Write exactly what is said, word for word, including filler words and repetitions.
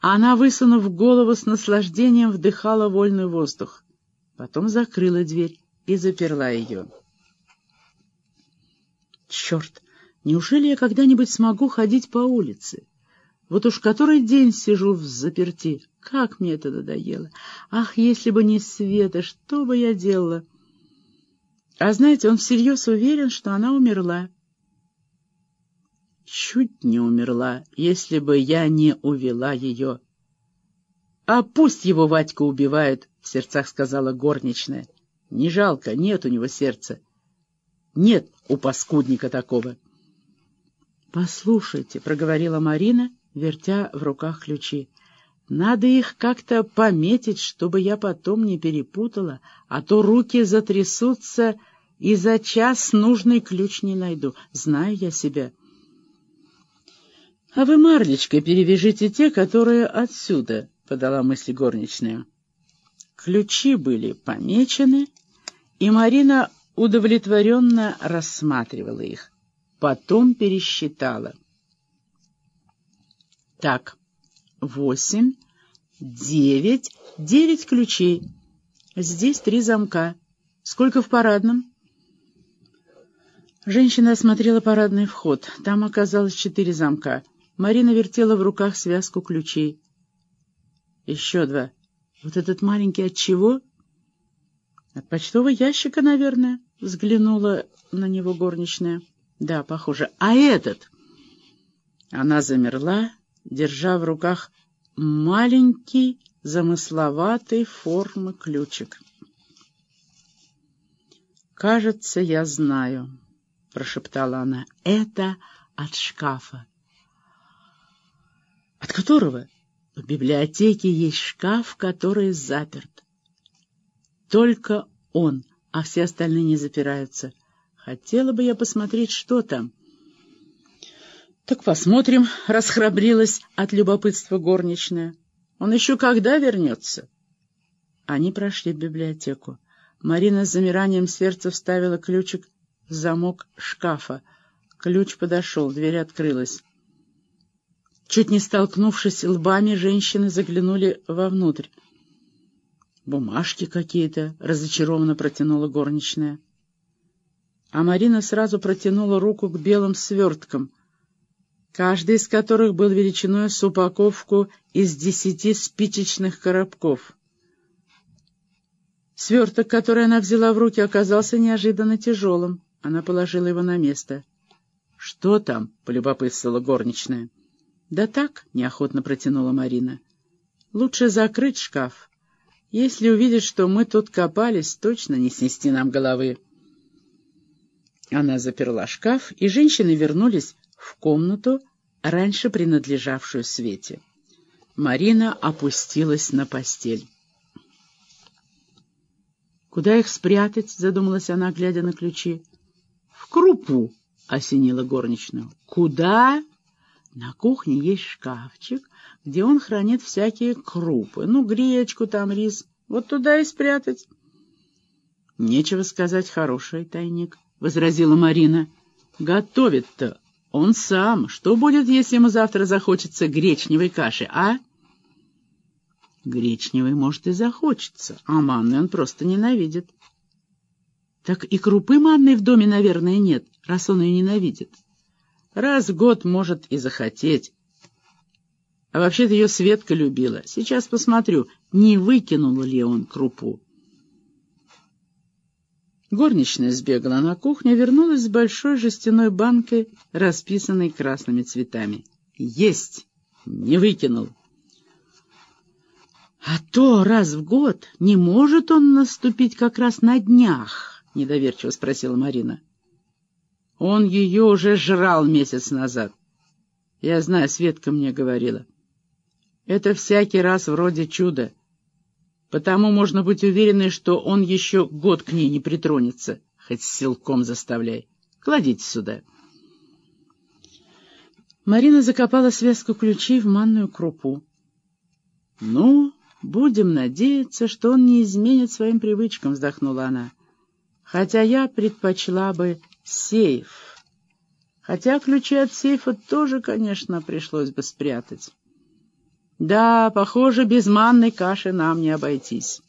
Она, высунув голову, с наслаждением вдыхала вольный воздух. Потом закрыла дверь и заперла ее. Черт, неужели я когда-нибудь смогу ходить по улице? Вот уж который день сижу взаперти. Как мне это надоело! Ах, если бы не Света, что бы я делала? А знаете, он всерьез уверен, что она умерла. Чуть не умерла, если бы я не увела ее. А пусть его Вадька убивают, — в сердцах сказала горничная. Не жалко, нет у него сердца. Нет у паскудника такого. Послушайте, — проговорила Марина, вертя в руках ключи. Надо их как-то пометить, чтобы я потом не перепутала, а то руки затрясутся, и за час нужный ключ не найду. Знаю я себя. — А вы марлечкой перевяжите те, которые отсюда, — подала мысль горничная. Ключи были помечены, и Марина удовлетворенно рассматривала их. Потом пересчитала. Так, восемь, девять, девять ключей. Здесь три замка. Сколько в парадном? Женщина осмотрела парадный вход. Там оказалось четыре замка. Марина вертела в руках связку ключей. Еще два. Вот этот маленький от чего? От почтового ящика, наверное, взглянула на него горничная. Да, похоже. А этот? Она замерла, держа в руках маленький, замысловатой формы ключик. «Кажется, я знаю», — прошептала она. «Это от шкафа». «От которого?» «В библиотеке есть шкаф, который заперт. Только он, а все остальные не запираются. Хотела бы я посмотреть, что там». «Так посмотрим», — расхрабрилась от любопытства горничная. «Он еще когда вернется?» Они прошли в библиотеку. Марина с замиранием сердца вставила ключик в замок шкафа. Ключ подошел, дверь открылась. Чуть не столкнувшись лбами, женщины заглянули вовнутрь. «Бумажки какие-то», — разочарованно протянула горничная. А Марина сразу протянула руку к белым сверткам, каждый из которых был величиной с упаковку из десяти спичечных коробков. Сверток, который она взяла в руки, оказался неожиданно тяжелым. Она положила его на место. «Что там?» — полюбопытствовала горничная. «Да так», — неохотно протянула Марина. «Лучше закрыть шкаф. Если увидят, что мы тут копались, точно не снести нам головы». Она заперла шкаф, и женщины вернулись в комнату, раньше принадлежавшую Свете. Марина опустилась на постель. «Куда их спрятать?» — задумалась она, глядя на ключи. «В крупу», — осенила горничную. «Куда?» «На кухне есть шкафчик, где он хранит всякие крупы. Ну, гречку там, рис. Вот туда и спрятать». «Нечего сказать, хороший тайник», — возразила Марина. «Готовит-то он сам. Что будет, если ему завтра захочется гречневой каши, а?» «Гречневой, может, и захочется, а манной он просто ненавидит». «Так и крупы манной в доме, наверное, нет, раз он ее ненавидит. Раз в год может и захотеть. А вообще-то ее Светка любила. Сейчас посмотрю, не выкинул ли он крупу». Горничная сбегала на кухню, вернулась с большой жестяной банкой, расписанной красными цветами. «Есть! Не выкинул!» «А то раз в год не может он наступить как раз на днях?» — недоверчиво спросила Марина. «Он ее уже жрал месяц назад. Я знаю, Светка мне говорила. Это всякий раз вроде чуда. Потому можно быть уверенной, что он еще год к ней не притронется, хоть силком заставляй. Кладите сюда». Марина закопала связку ключей в манную крупу. «Ну, будем надеяться, что он не изменит своим привычкам», — вздохнула она. «Хотя я предпочла бы сейф. Хотя ключи от сейфа тоже, конечно, пришлось бы спрятать». Да, похоже, без манной каши нам не обойтись.